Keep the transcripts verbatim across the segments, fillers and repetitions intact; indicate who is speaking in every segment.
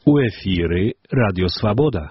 Speaker 1: У эфіры Радіо Свабода.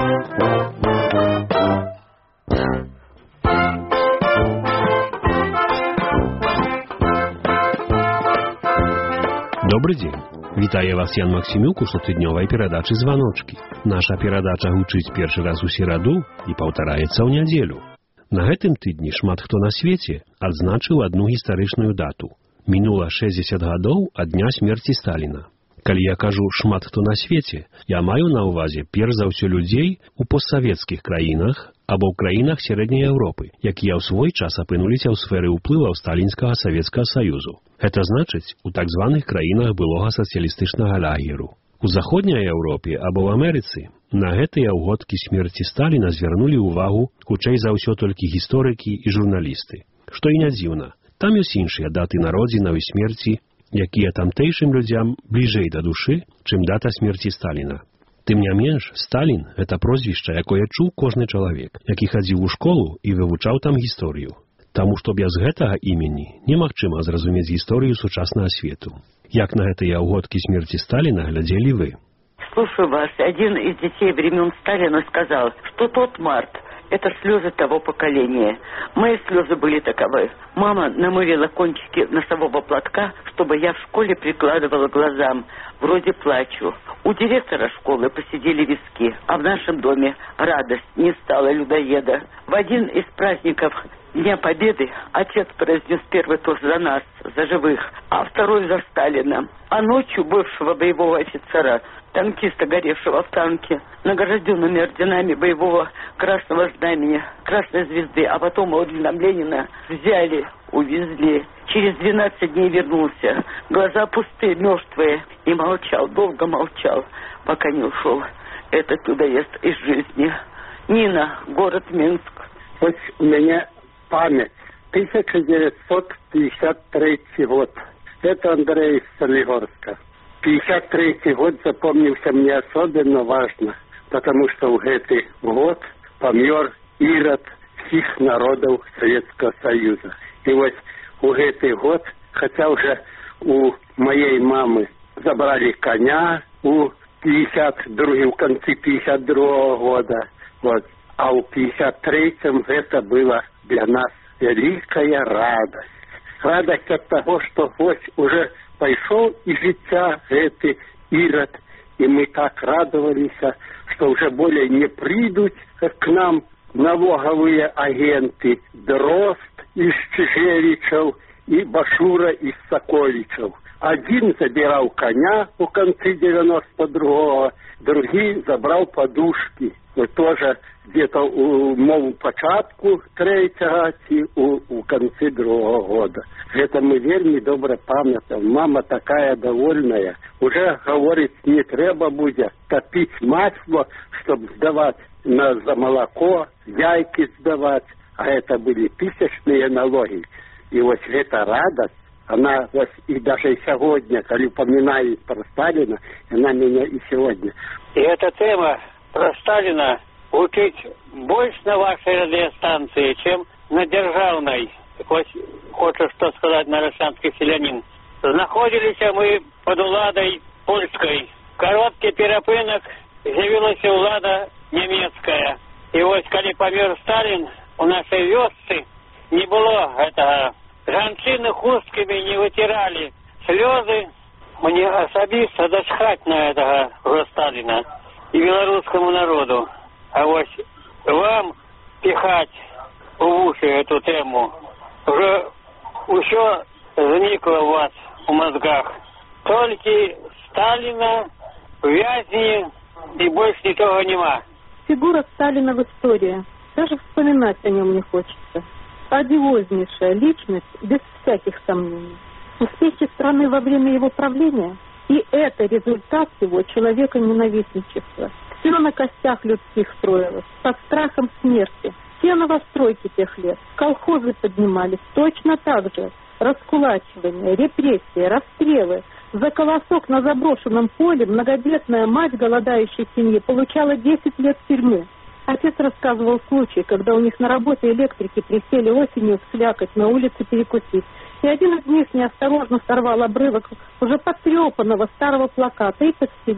Speaker 1: Добрый дзень. Вітае вас Ян Максімюк у штотыднёвай перадачы «Званочкі». Наша перадача гучыць першы раз у сераду і паўтараецца ў нядзелю. На гэтым тыдні шмат хто на свеце адзначыў адну гістарычную дату. Мінула шэсцьдзесят гадоў ад дня смерці Сталіна. Калі я кажу «шмат хто на свеце», я маю на ўвазе перш за ўсё людзей у постсавецкіх краінах або ў краінах Сярэдняй Еўропы, якія ў свой час апынуліся ў сферы ўплываў сталінскага Савецкага Саюзу. Гэта значыць, у так званых краінах былога сацыялістычнага лагеру. У Заходняй Еўропе або ў Амерыцы на гэтыя ўгодкі смерці Сталіна звярнулі ўвагу хутчэй за ўсё толькі гісторыкі і журналісты. Што і не дзіўна, там ёсць іншыя даты народзінаў і смерці, якія тамтэйшым людзям бліжэй да душы, чым дата смерці Сталіна. Тым не менш, Сталін – гэта прозвішча, якое чуў кожны чалавек, які хадзіў у школу і вывучаў там гісторыю. Таму што без гэтага імені немагчыма зразумець гісторыю сучаснага свету. Як на гэтыя ўгодкі смерці Сталіна глядзелі вы?
Speaker 2: Слушаю вас. Один из детей времен Сталина сказал, что тот март – это слезы того поколения. Мои слезы были таковы. Мама намылила кончики носового платка, чтобы я в школе прикладывала глазам. Вроде плачу. У директора школы посидели виски, а в нашем доме радость, не стало людоеда. В один из праздников Дня Победы отец произнес первый тост за нас, за живых, а второй за Сталина. А ночью бывшего боевого офицера, танкиста, горевшего в танке, награжденными орденами боевого Красного Знамени, Красной Звезды, а потом орденом Ленина, взяли, увезли. Через двенадцать дней вернулся, глаза пустые, мертвые, и молчал, долго молчал, пока не ушел этот людоед из жизни. Нина, город Минск.
Speaker 3: Вот у меня память. тысяча девятьсот пятьдесят третий год. Это Андрей из Солигорска. пятьдесят третий год запомнился мне особенно важно, потому что в этот год помер Ирод всех народов Советского Союза. И вот в этот год, хотя уже у моей мамы забрали коня у пятьдесят другом, в конце пятьдесят другого года, вот, а у пятьдесят третьем это было для нас великая радость. Радость от того, что вот уже пошел из життя этот Ирод, и мы так радовались, что уже более не придут к нам налоговые агенты Дрозд из Чижевичев и Башура из Соколичев. Один забирал коня у конце девяносто другого, другий забрал подушки. Вот тоже где-то у мову початку третьего и у, у конце другого года. Это мы вельми добре пам'ятаємо. Мама такая довольная. Уже говорит, не треба буде топить масло, чтобы сдавать на, за молоко, яйки сдавать. А это были тысячные налоги. И вот эта радость, она вот и даже сегодня, когда упоминает про Сталина, она меня и сегодня.
Speaker 4: И эта тема про Сталина учить больше на вашей радиостанции, чем на державной. Вот хочу что сказать на росянский селянин. Находились мы под уладой польской. Короткий перепынок, з'явилась улада немецкая. И вот, когда помер Сталин, у нашей вёсцы не было этого. Жанчины хустками не вытирали слезы. Мне особисто досхать на этого уже Сталина и белорусскому народу. А вот вам пихать в уши эту тему уже еще зникло у вас в мозгах. Только Сталина, вязни и больше ничего нема.
Speaker 5: Фигура Сталина в истории. Даже вспоминать о нем не хочется. Одиознейшая личность, без всяких сомнений. Успехи страны во время его правления, и это результат его человека-ненавистничества. Все на костях людских строилось, под страхом смерти. Все новостройки тех лет, колхозы поднимались точно так же. Раскулачивание, репрессии, расстрелы. За колосок на заброшенном поле многодетная мать голодающей семьи получала десять лет тюрьмы. Отец рассказывал случай, когда у них на работе электрики присели осенью в слякоть на улице перекусить. И один из них неосторожно сорвал обрывок уже потрепанного старого плаката и подстелил.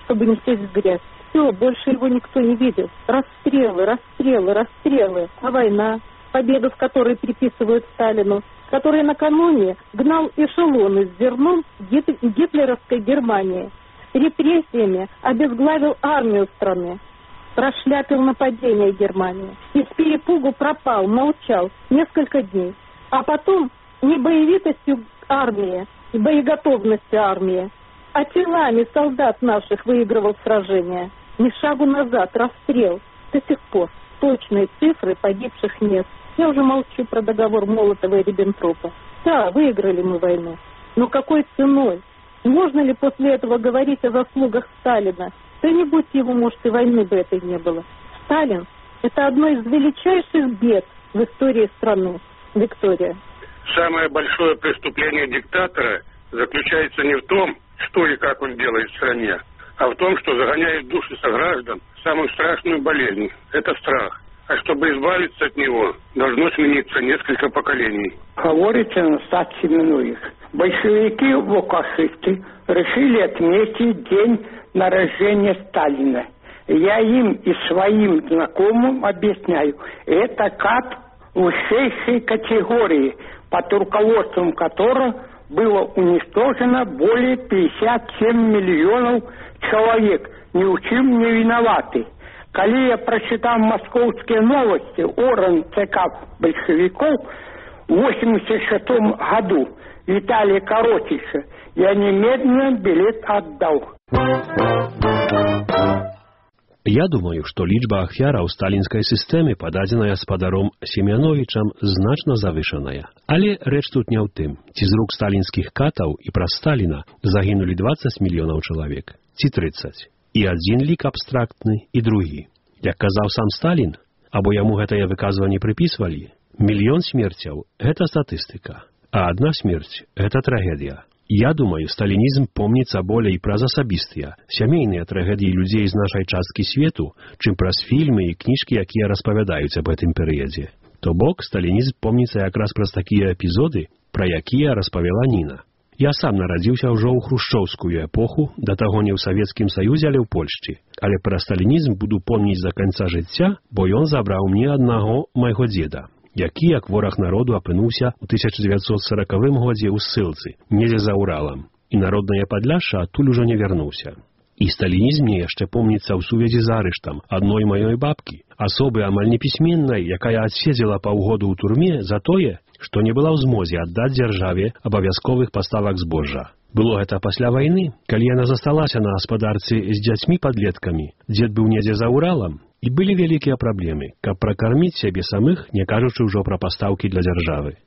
Speaker 5: чтобы не сесть в грязь. Все, больше его никто не видел. Расстрелы, расстрелы, расстрелы. А война, победу в которой приписывают Сталину, который накануне гнал эшелоны с зерном гитлеровской Германии. Репрессиями обезглавил армию страны. Прошляпил нападение Германии. И с перепугу пропал, молчал несколько дней. А потом не боевитостью армии, боеготовностью армии, а телами солдат наших выигрывал сражения. Ни шагу назад, расстрел. До сих пор точные цифры погибших нет. Я уже молчу про договор Молотова и Риббентропа. Да, выиграли мы войну. Но какой ценой? Можно ли после этого говорить о заслугах Сталина? Да не будь его, может, и войны бы этой не было. Сталин – это одно из величайших бед в истории страны. Виктория.
Speaker 6: Самое большое преступление диктатора заключается не в том, что и как он делает в стране, а в том, что загоняет в души сограждан в самую страшную болезнь – это страх. А чтобы избавиться от него, должно смениться несколько поколений.
Speaker 7: Говорится на стать Семеновых. Большевики-лукашисты решили отметить день на рождения Сталина. Я им и своим знакомым объясняю, это как высшей категории, под руководством которой было уничтожено более пятьдесят семь миллионов человек. Ни в чем не виноваты. Когда я прочитал московские новости, орган ЦК большевиков в восемьдесят шестом году Виталия Коротича, я немедленно билет отдал.
Speaker 1: Я думаю, што лічба ахвяраў сталінскай сістэмы, пададзеная спадаром Семяновічам, значна завышаная. Але рэч тут не ў тым, ці з рук сталінскіх катаў і праз Сталіна загінулі дваццаць мільёнаў чалавек, ці трыццаць. І адзін лік абстрактны, і другі. Як казаў сам Сталін, або яму гэтае выказванне прыпісвалі, мільён смерцяў – гэта статыстыка, а адна смерць – гэта трагедыя. Я думаю, сталінізм помніцца болей праз асабістыя, сямейныя трагедыі людзей з нашай часткі свету, чым праз фільмы і кніжкі, якія распавядаюць аб гэтым перыядзе. То бок, сталінізм помніцца якраз праз такія эпізоды, пра якія распавяла Ніна. Я сам нарадзіўся ўжо ў хрушчоўскую эпоху, да таго не ў Савецкім Саюзе, але ў Польшчы. Але пра сталінізм буду помніць да канца жыцця, бо ён забраў мне аднаго майго дзеда, які, як вораг народу, апынуўся ў тысяча дзевяцьсот сорокавым годзе ў ссылцы, недзе за Уралам. І народнае Падляшша адтуль ужо не вярнуўся. І сталінізм мне яшчэ помніцца ў сувязі з арыштам адной маёй бабкі, асобы амаль непісьменнай, якая адседзела паўгоду ў турме за тое, што не была ў змозе аддаць дзяржаве абавязковых паставак збожжа. Было гэта пасля вайны, калі яна засталася на гаспадарцы з дзяцьмі-падлеткамі. Дзед быў недзе за Уралам, і былі вялікія праблемы, каб пракарміць сябе самых, не кажучы ўжо пра пастаўкі для дзяржавы.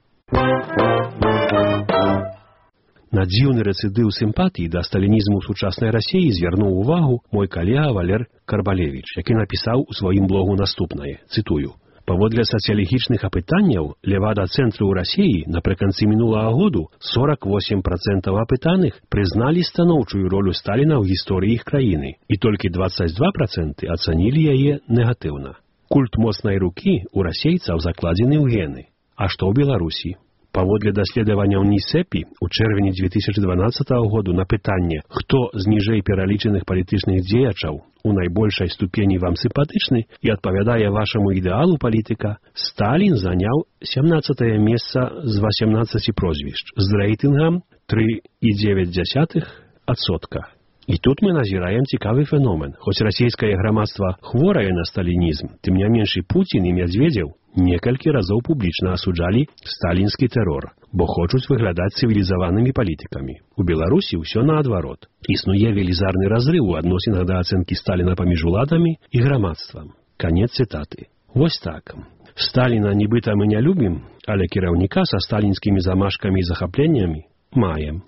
Speaker 1: На дзіўны рэцыдыў сімпатыі да сталінізму ў сучаснай Расіі звярнуў увагу мой калега Валер Карбалевіч, які напісаў у сваім блогу наступнае, цытую. Паводле сацыялагічных апытанняў левада-цэнтру ў Расіі напрыканцы мінулага году сорок восемь процентаў апытаных прызналі станоўчую ролю Сталіна ў гісторыі іх краіны, і толькі дваццаць два процэнты ацанілі яе негатыўна. Культ моцнай рукі ў расейцаў закладзены ў гены. А што ў Беларусі? Паводле даследаванняў НІСЭПі у чэрвені две тысячы дванаццатага году на пытанне, хто з ніжэй пералічаных палітычных дзеячаў у найбольшай ступені вам сімпатычны і адпавядае вашаму ідэалу палітыка, Сталін заняў сямнаццатае месца з васямнаццаці прозвішч з рэйтынгам тры і дзевяць дзясятых адсотка. І тут мы назіраем цікавы феномен. Хоць расійскае грамадства хворае на сталінізм, тым не менш і Пуцін і Медведзеў некалькі разоў публічна асуджалі сталінскі тэрор, бо хочуць выглядаць цывілізаванымі палітыкамі. У Беларусі ўсё наадварот. Існуе велізарны разрыў у адносінах да ацэнкі Сталіна паміж уладамі і грамадствам. Канец цытаты. Вось так. Сталіна нібыта мы не любім, але кіраўніка са сталінскімі замашкамі і захапленнямі маем.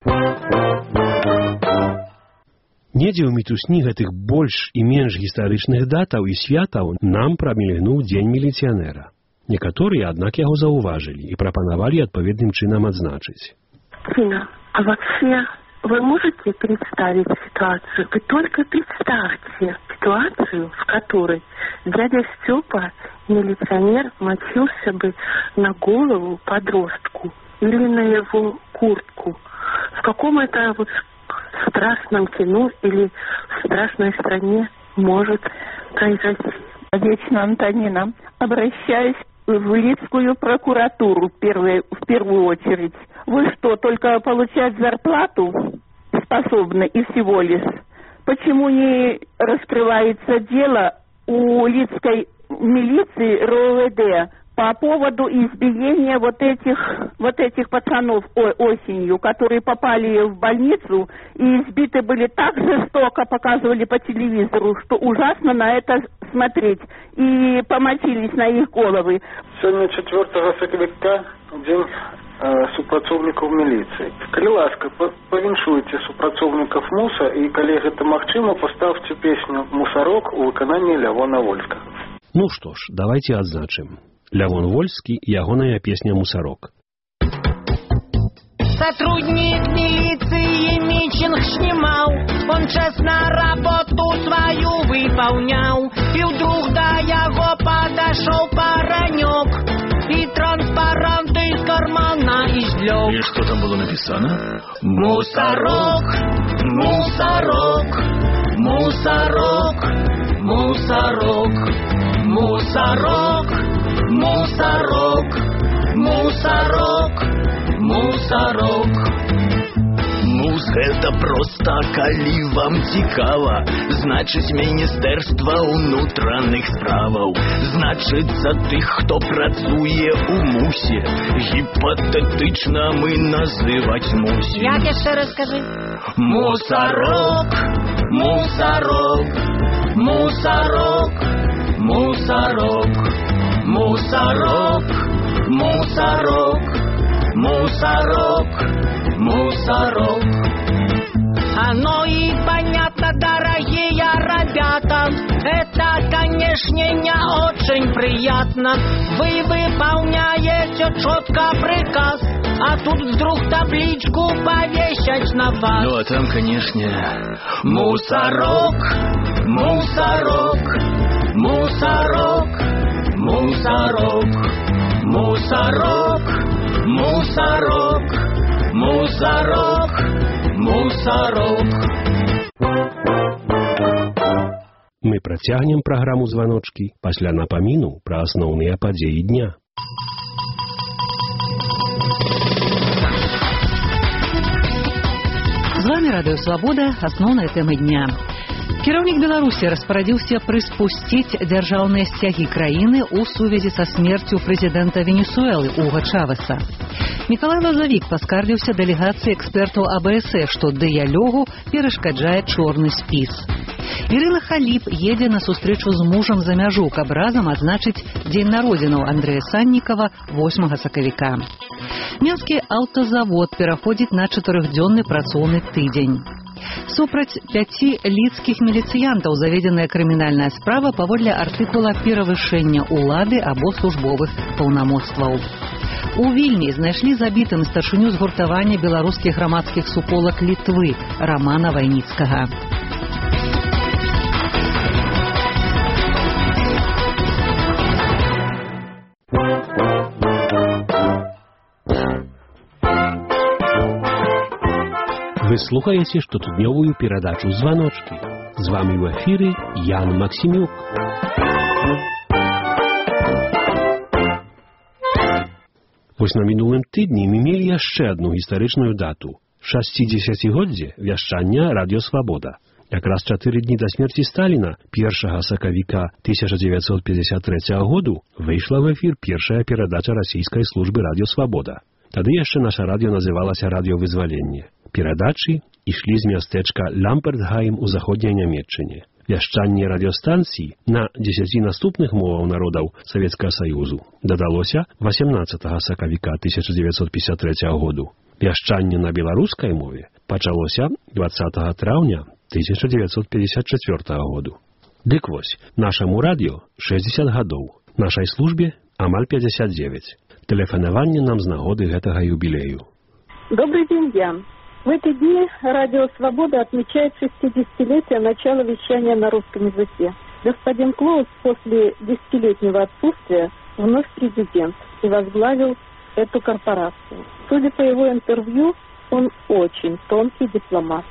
Speaker 1: Недзе ў мітусні гэтых больш і менш гістарычных датаў і святаў нам прамільгнуў дзень міліцыянера. Некаторыя, аднак, яго заўважылі і прапанавалі адпаведным чынам адзначыць.
Speaker 8: Сына, а вообще вы можете представить ситуацию? Вы только представьте ситуацию, в которой дядя Степа, милиционер, мочился бы на голову подростку или на его куртку. В каком это вот страшном кино или в страшной стране может произойти.
Speaker 7: Вечно, Антонина, обращаюсь в Лидскую прокуратуру в первую, в первую очередь. Вы что, только получать зарплату способны и всего лишь? Почему не раскрывается дело у Лидской милиции РОВД по поводу избиения вот этих, вот этих пацанов осенью, которые попали в больницу и избиты были так жестоко, показывали по телевизору, что ужасно на это смотреть, и помочились на их головы.
Speaker 9: Сегодня четвёртага сакавіка, день э, супрацоўнікаў милиции. Калі ласка, павіншуйце супрацоўнікаў МУСа, и калі гэта магчыма, поставьте песню «Мусорок» у выкананні Лявона Вольскага.
Speaker 1: Ну что ж, давайте отзначим. Лявон Вольский, ягоная песня «Мусорок».
Speaker 10: Сотрудник милиции митинг снимал, он честно работу свою выполнял, и вдруг до его подошел паренек и транспаранты из кармана извлек.
Speaker 11: И что там было написано?
Speaker 10: Мусорок, мусорок, мусорок, мусорок, мусорок, мусорок, мусорок, мусорок.
Speaker 11: Мус гэта проста, калі вам цікава, значыць Міністэрства ўнутраных справаў, значыцца тых, хто працуе ў мусе, гіпатэтычна мы называць мусім.
Speaker 10: Як яшчэ раз скажы?
Speaker 11: Мусорок, мусорок, мусорок, мусорок, мусорок, мусорок, мусорок, мусорок.
Speaker 10: Оно и понятно, дорогие ребята, это, конечно, не очень приятно. Вы выполняете четко приказ, а тут вдруг табличку повесить на вас.
Speaker 11: Ну, а там, конечно, мусорок, мусорок, мусорок, мусорок, мусорок, мусорок, мусорок, мусорок.
Speaker 1: Мы працягнем праграму «Званочкі» пасля напаміну пра асноўныя падзеі дня.
Speaker 12: З вами Радыё Свабода, асноўныя тэмы дня. Кіраўнік Беларусі распарадзіўся прыспусціць дзяржаўныя сцягі краіны ў сувязі са смерцю прэзідэнта Венесуэлы Уга Чавеса. Мікалай Лазавік паскардзіўся дэлегацыі экспертаў А Бэ Эс Э, што дыялогу перашкаджае чорны спіс. Ірына Халіп едзе на сустрэчу з мужам за мяжу, каб разам адзначыць дзень народзінаў Андрэя Саннікава восьмага сакавіка. Мінскі аўтазавод пераходзіць на чатырохдзённы працоўны тыдзень. Супраць пяці лідскіх міліцыянтаў заведзеная крымінальная справа паводле артыкула перавышэння ўлады або службовых паўнамоцтваў. У Вільні знайшлі забітым старшыню згуртавання беларускіх грамадскіх суполак Літвы Рамана Вайніцкага.
Speaker 1: Вы слухаеце штотыднёвую перадачу «Званочкі». З вами ў эфіры Ян Максімюк. Вось на мінулым тыдні мы мелі яшчэ адну гістарычную дату – шасцідзесяцігоддзе вяшчання «Радіё Свабода». Якраз чатыры дні да смерці Сталіна, першага сакавіка тысяча дзевяцьсот пятьдесят трэцяга году, выйшла в эфір першая перадача расійскай службы «Радіё Свабода». Тады яшчэ наша радыё называлася «Радыёвызваленне». Перадачы ішлі з мястэчка Лампертгайм у заходняй Нямецчыне. Вяшчанне радыёстанцый на дзесяці наступных моваў народаў Савецкага Саюзу дадалося васямнаццатага сакавіка тысяча дзевяцьсот пятьдесят трэцяга году. Вяшчанне на беларускай мове пачалося двадцатага траўня тысяча дзевяцьсот пятьдесят чацвёртага году. Дык вось, нашаму радыё шэсцьдзесят гадоў, нашай службе амаль пятьдесят девять. Тэлефанаванне нам з нагоды гэтага юбілею.
Speaker 5: Добрый день, Ян. В эти дни Радио Свобода отмечает шестидесятилетие начала вещания на русском языке. Господин Клоус после десятилетнего отсутствия вновь президент и возглавил эту корпорацию. Судя по его интервью, он очень тонкий дипломат.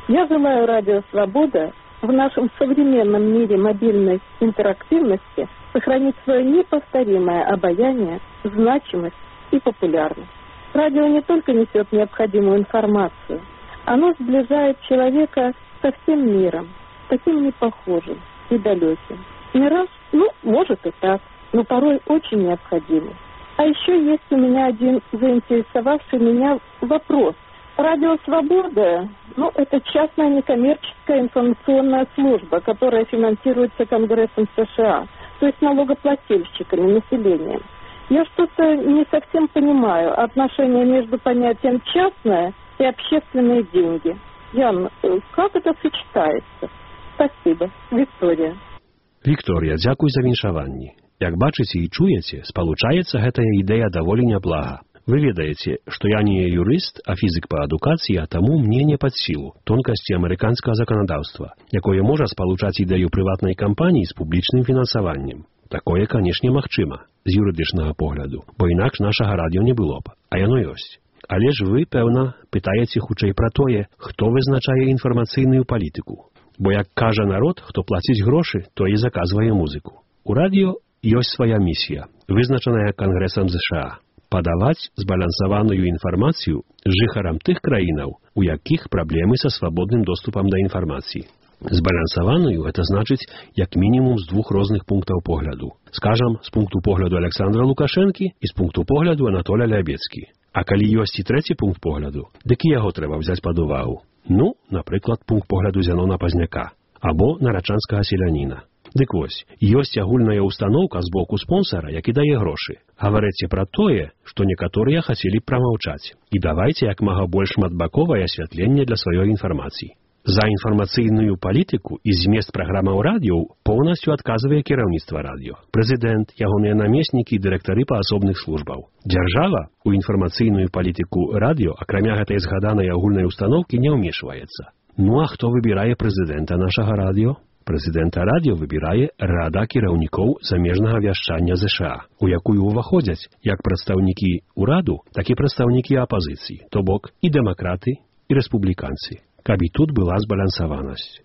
Speaker 5: Я желаю «Радио Свобода» в нашем современном мире мобильной интерактивности сохранить свое неповторимое обаяние, значимость и популярность. Радио не только несет необходимую информацию, оно сближает человека со всем миром, таким непохожим и далеким. Не раз, ну, может и так, но порой очень необходимым. А еще есть у меня один заинтересовавший меня вопрос. «Радио Свобода», ну, это частная некоммерческая информационная служба, которая финансируется Конгрессом США, то есть налогоплательщиками, населением. Я что-то не совсем понимаю отношения между понятием «частное» и «общественные деньги». Ян, как это сочетается? Спасибо. Виктория.
Speaker 1: Вікторія, дзякуй за віншаванні. Як бачыце і чуеце, спалучаецца гэтая ідэя даволі няблага. Вы ведаеце, што я не юрыст, а фізик па адукацыі, а таму мне не пад сілу тонкасці амерыканскага заканадаўства, якое можа спалучаць ідэю прыватнай кампаніі з публічным фінансаваннем. Такое, канешне, магчыма, з юрыдычнага погляду, бо інакш нашага радыё не было б, а яно ёсць. Але ж вы, пэўна, пытаеце хутчэй пра тое, хто вызначае інфармацыйную палітыку. Бо як кажа народ, хто плаціць грошы, той і заказвае музыку. У радыё ёсць свая місія, вызначаная Кангрэсам США – падаваць збалансаваную інфармацыю жыхарам тых краінаў, у якіх праблемы са свабодным доступам да інфармацыі. Збалансаваную – это значыць як мінімум з двух розных пунктаў погляду. Скажам, з пункту погляду Александра Лукашэнкі і з пункту погляду Анатоля Лябецкі. А калі ёсць і трэці пункт погляду, дык і яго трэба взяць пад увагу. Ну, напрыклад, пункт погляду Зянона Пазняка або нарачанскага селяніна. Дык вось, ёсць агульная устаноўка з боку спонсара, які дае грошы. Гаварыце пра тое, што некаторыя хацелі б прамаўчаць. І давайце як мага больш шматбаковае асвятленне для сваёй інфармацыі. За інфармацыйную палітыку і змест праграмаў радыё поўнасцю адказвае кіраўніцтва радыё. Прэзідэнт, ягоныя намеснікі і дырэктары па асобных службаў. Дзяржава у інфармацыйную палітыку радыё, акрамя гэтай згаданай агульнай устаноўкі, не ўмешваецца. Ну а хто выбірае прэзідэнта нашага радыё? Прэзідэнта радыё выбірае Рада кіраўнікоў замежнага вяшчання ЗША, у якую ўваходзяць як прадстаўнікі ўраду, так і прадстаўнікі апазіцыі, то бок і дэмакраты, і рэспубліканцы. Каб і тут была збалансаванасць.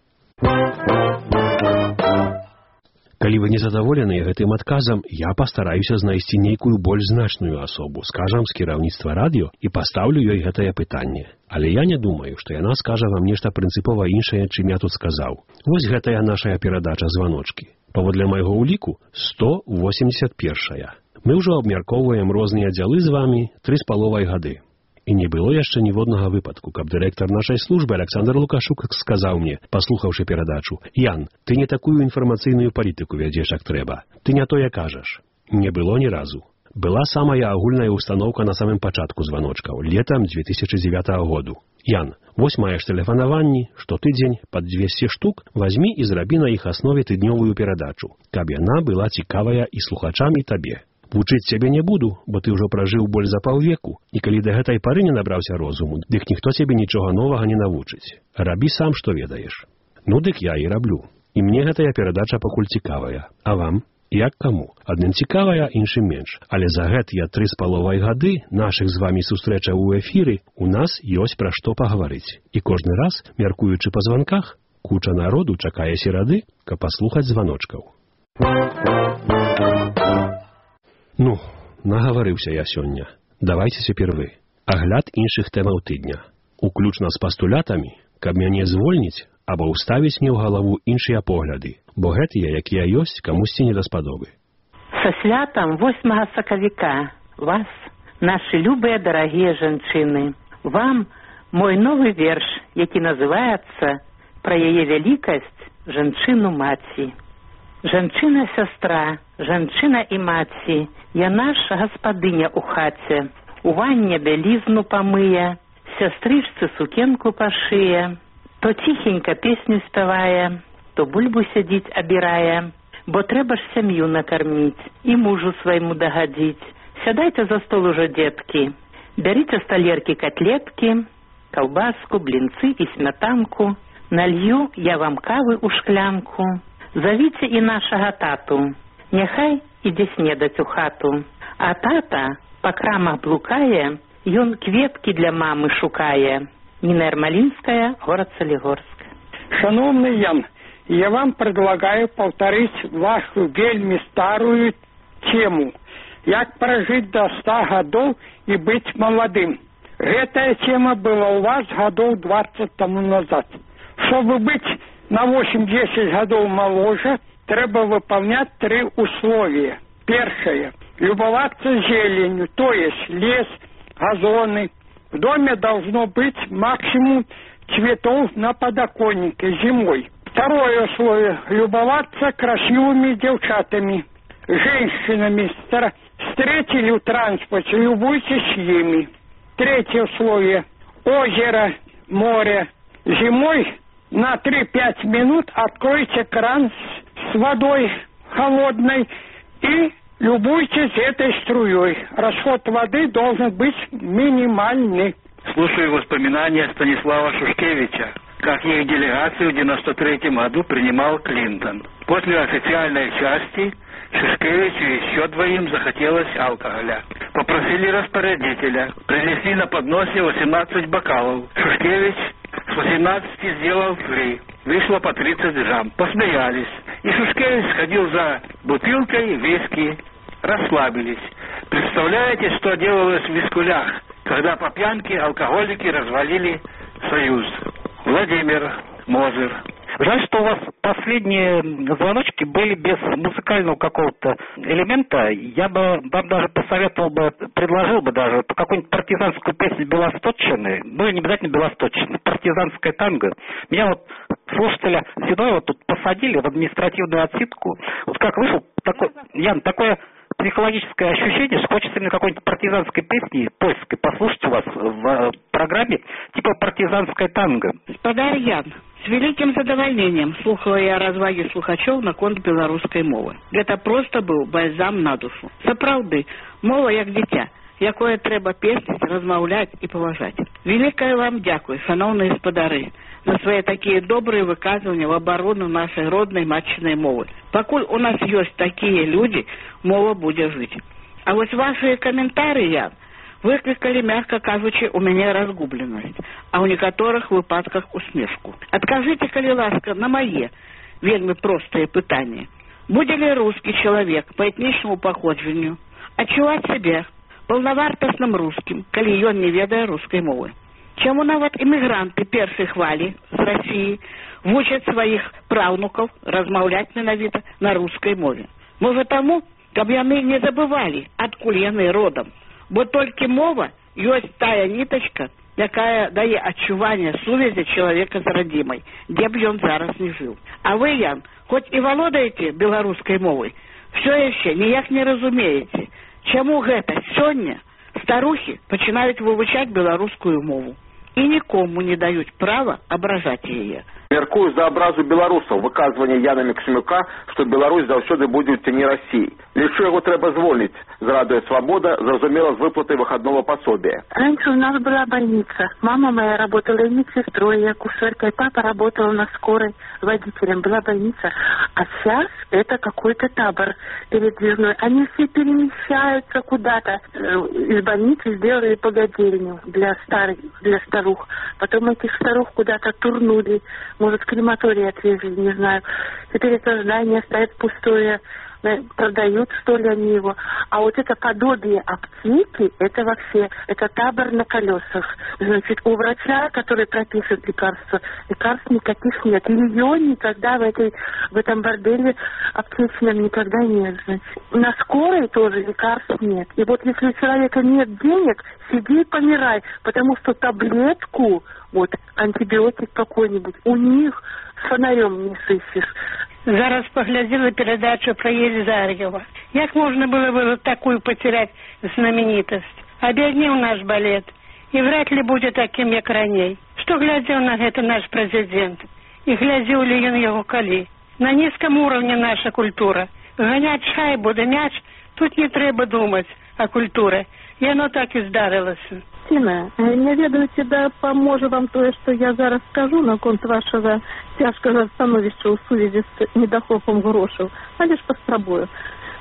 Speaker 1: Калі вы незадаволеныя гэтым адказам, я пастараюся знайсці нейкую больш значную асобу, скажам, з кіраўніцтва радыё, і пастаўлю ёй гэтае пытанне. Але я не думаю, што яна скажа вам нешта прынцыпова іншае, чым я тут сказаў. Вось гэтая нашая перадача «Званочкі». Паводле майго ўліку, сто восемьдесят першая. Мы ўжо абмяркоўваем розныя дзялы з вамі тры з паловай гады. І не было яшчэ ніводнага выпадку, каб дырэктар нашай службы Александр Лукашук сказаў мне, паслухаўшы перадачу: «Ян, ты не такую інфармацыйную палітыку вядзеш, як трэба. Ты не тое кажаш». Не было ні разу. Была самая агульная устаноўка на самым пачатку «Званочкаў», летам две тысячи девятого году. «Ян, вось маеш тэлефанаванні, штотыдзень пад двести штук, вазьмі і зрабі на іх аснове тыднёвую перадачу, каб яна была цікавая і слухачам, і табе. Вучыць цябе не буду, бо ты ўжо пражыў больш за паўвеку, і калі да гэтай пары не набраўся розуму, дык ніхто цябе нічога новага не навучыць. Рабі сам, што ведаеш». Ну дык я і раблю. І мне гэтая перадача пакуль цікавая. А вам? Як каму? Адным цікавая, іншым менш. Але за гэтыя тры з паловай гады нашых з вамі сустрэчаў у эфіры у нас ёсць пра што пагаварыць. І кожны раз, мяркуючы па званках, куча народу чакае серады, каб паслухаць званочкаў. Ну, нагаварыўся я сёння. Давайце цяпер вы. Агляд іншых тэмаў тыдня. Уключна з пастулятамі, каб мяне звольніць або ўставіць мне ў галаву іншыя погляды, бо гэтыя, якія ёсць, камусьці не даспадобы.
Speaker 8: Са святам восьмага сакавіка вас, нашы любыя дарагія жанчыны. Вам мой новы верш, які называецца «Пра яе вялікасць жанчыну-маці». Жанчына-сястра, жанчына і маці, яна ж гаспадыня ў хаце, у ванне бялізну памые, сястрычцы сукенку пашые, то ціхенька песню спявае, то бульбу сядзіць абірае, бо трэба ж сям'ю накарміць і мужу свайму дагадзіць. Сядайце за стол ужо, дзеткі, бярыце з талеркі катлеткі, каўбаску, блінцы і смятанку, налью я вам кавы ў шклянку. Завіце і нашага тату, няхай ідзе снедаць у хату. А тата па крамах блукае, ён кветкі для мамы шукае.
Speaker 13: Ніна Ермалінская, город Солігорск.
Speaker 7: Шановний Ян, я вам предлагаю повторить вашу вельми старую тему. Як прожить до ста годов и быть молодым. Эта тема была у вас годов двадцать тому назад. Чтобы быть на восемь-десять годов моложе, треба выполнять три условия. Первое. Любоваться зеленью, то есть лес, газоны. В доме должно быть максимум цветов на подоконнике зимой. Второе условие. Любоваться красивыми девчатами, женщинами. Встретили в транспорте, любуйтесь ими. Третье условие. Озеро, море. Зимой на три-пять минут откройте кран с водой холодной и любуйтесь этой струей. Расход воды должен быть минимальный.
Speaker 14: Слушаю воспоминания Станислава Шушкевича, как их делегацию в девяносто третьем году принимал Клинтон. После официальной части Шушкевичу и еще двоим захотелось алкоголя. Попросили распорядителя, принесли на подносе восемнадцать бокалов. Шушкевич с восемнадцати сделал три. Вышло по тридцать грамм. Посмеялись. И Шушкевич сходил за бутылкой виски. Расслабились. Представляете, что делалось в Вискулях, когда по пьянке алкоголики развалили союз? Владимир Мозыр.
Speaker 15: Жаль, что у вас последние звоночки были без музыкального какого-то элемента. Я бы вам даже посоветовал бы, предложил бы даже какую-нибудь партизанскую песню Белосточчины, ну и не обязательно Белосточчины, партизанская танго. Меня вот слушателя Седоева тут посадили в административную отсидку. Вот как вышел, такой, Ян, такое психологическое ощущение, что хочется мне какой-нибудь партизанской песни польской послушать у вас в программе, типа партизанская танго.
Speaker 16: Спадар Ян, с великим задовольнением слухала я разваги слухачоў наконт беларускай мовы. Гэта проста быў бальзам на душу. Сапраўды, мова як дзіця, якое трэба песніць, размаўляць і паважаць. Великое вам дзякуй, шановныя спадары, за свае такія добрыя выказванні в абарону нашай роднай матчынай мовы. Пакуль у нас ёсць такія людзі, мова будзе жыць. А вось вашыя каментарыі, Ян, выкликали, мягко кажучи, у меня разгубленность, а у некоторых выпадках усмешку. Откажите, коли ласка, на мое вельми простое пытание. Будет ли русский человек по этничному походжению отчувать себя полновартостным русским, коли он не ведая русской мовы? Чему нават иммигранты першей хвали с России вучат своих правнуков размаўлять менавіта на русской мове? Может тому, каб яны не забывали, откуль яны родом. Бо толькі мова ёсць тая нітачка, якая дае адчуванне сувязі чалавека з радзімай, дзе б ён зараз не жыў. А вы, Ян, хоць і валодаеце беларускай мовай, все яшчэ ніяк не разумееце, чаму гэта сёння старухі пачынаюць вывучаць беларускую мову і нікому не даюць права абражаць яе.
Speaker 17: Мяркую за абразу беларусаў выказванне Яна Максімюка, што Беларусь заўсёды будзе ў цені России. Лічу, яго трэба звольніць з радыё «Свобода», зразумела, з выплатой выходного пособия.
Speaker 8: Раньше у нас была больница. Мама моя работала и медсестрой, и акушеркой. Папа работал на скорой водителем. Была больница. А сейчас это какой-то табор передвижной. Они все перемещаются куда-то. Из больницы сделали погодельню для старых, для старух. Потом этих старух куда-то турнули. Может, в крематорий отвезли, не знаю. Теперь это здание стоит пустое. Продают, что ли, они его. А вот это подобие аптеки, это вообще, это табор на колесах. Значит, у врача, который пропишет лекарства, лекарств никаких нет. Ее никогда в, этой, в этом борделе аптечном никогда нет. Значит. На скорой тоже лекарств нет. И вот если у человека нет денег, сиди и помирай, потому что таблетку, вот, антибиотик какой-нибудь, у них с фонарем не сыщешь.
Speaker 18: Зараз поглядела передачу про Елизарьева. Як можно было бы вот такую потерять знаменитость? Обеднил наш балет, и вряд ли будет таким, як раней. Что глядел на это наш президент? И глядел ли он его коли? На низком уровне наша культура. Гонять шайбу да мяч, тут не треба думать о культуре. И оно так и здарилося.
Speaker 5: Тіна, не ведаеце, да паможа вам тое, што я зараз скажу наконт вашага цяжкага становішча ў сувязі з недахопам грошаў, але ж паспрабую.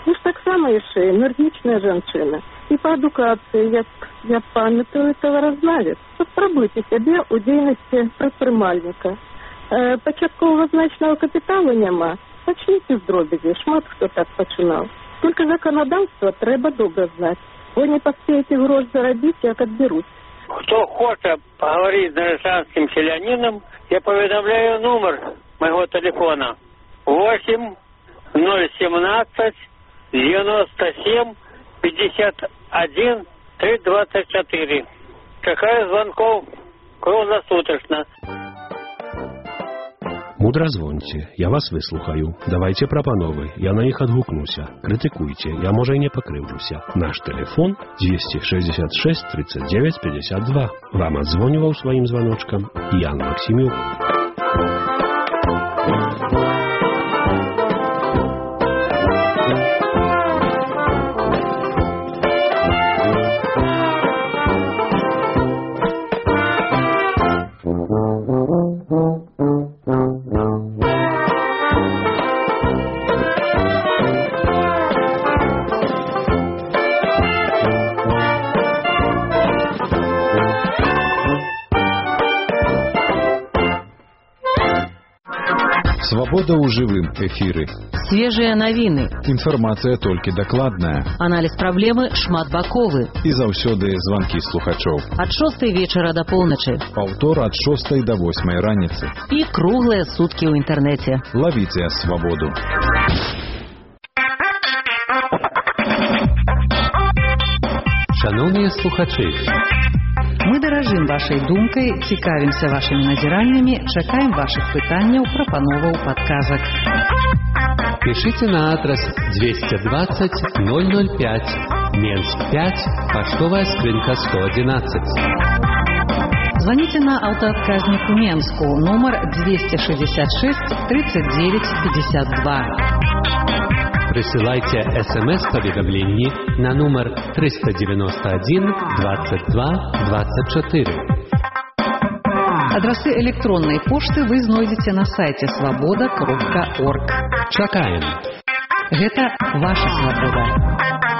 Speaker 5: Ви ж так само яшчэ энергічная жанчына. І па адукацыі, як я памятаю, таваразнавец. Паспрабуйце сябе ў дзейнасці прадпрымальніка. Э, пачатковага значнага капіталу няма. Пачніце з дробязі, шмат хто так пачынаў. Только законодаўства трэба добра знаць. Вы не паспееце грош зарабіць, як адберуць.
Speaker 4: Кто хочет поговорить с нарышанским селянином, я поведомляю номер моего телефона восемь ноль семнадцать девяносто семь пятьдесят один три двадцать четыре. Чекаю звонков круглосуточно.
Speaker 1: Мудра звоньце, я вас выслухаю. Давайте прапановы, я на іх адгукнуся. Крытыкуйце, я, можа, і не пакрыўджуся. Наш телефон двести шестьдесят шесть тридцать девять пятьдесят два. Вам адзвоніваў сваім званочкам Ян Максимюк.
Speaker 19: Свобода ў жывым эфіры.
Speaker 12: Свежыя навіны.
Speaker 19: Інфармацыя толькі дакладная.
Speaker 12: Аналіз праблемы шматбаковы.
Speaker 19: І заўсёды званкі слухачоў.
Speaker 12: Ад шостай вечара да поўначы.
Speaker 19: Паўтор ад шостай да восьмай раніцы.
Speaker 12: І круглыя суткі ў інтэрнэце.
Speaker 19: Лавіце свабоду.
Speaker 1: Шановныя слухачы,
Speaker 12: мы даражым вашай думкай, цікавімся вашымі назіраннямі, чакаем вашых пытанняў, прапановаў, падказак.
Speaker 20: Пишите на адрес двести двадцать ноль ноль пять, Менск пять, поштовая скринка сто одиннадцать.
Speaker 12: Звоните на автоотказник в Менску, номер двести шестьдесят шесть тридцать девять пятьдесят два.
Speaker 20: Присылайте смс-поведомление на номер триста девяносто один двадцать два двадцать четыре.
Speaker 12: Адресы электронной почты вы знойдете на сайте свобода кропка орг.
Speaker 20: Чакаем.
Speaker 12: Это ваша свобода.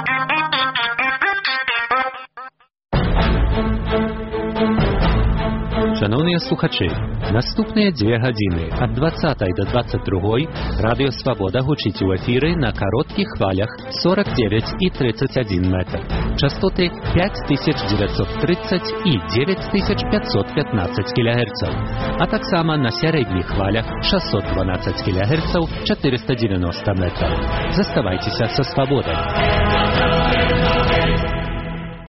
Speaker 20: Шановні слухачі, наступні дві години від двадцятої до двадцять другої Радіо Свобода гучить у ефірі на коротких хвалях сорок девять и тридцать один метр. Частоти пять тысяч девятьсот тридцать и девять тысяч пятьсот пятнадцать килогерцев, а так само на середніх хвалях шестьсот двенадцать килогерцев четыреста девяносто метров. Заставайтеся со Свободой.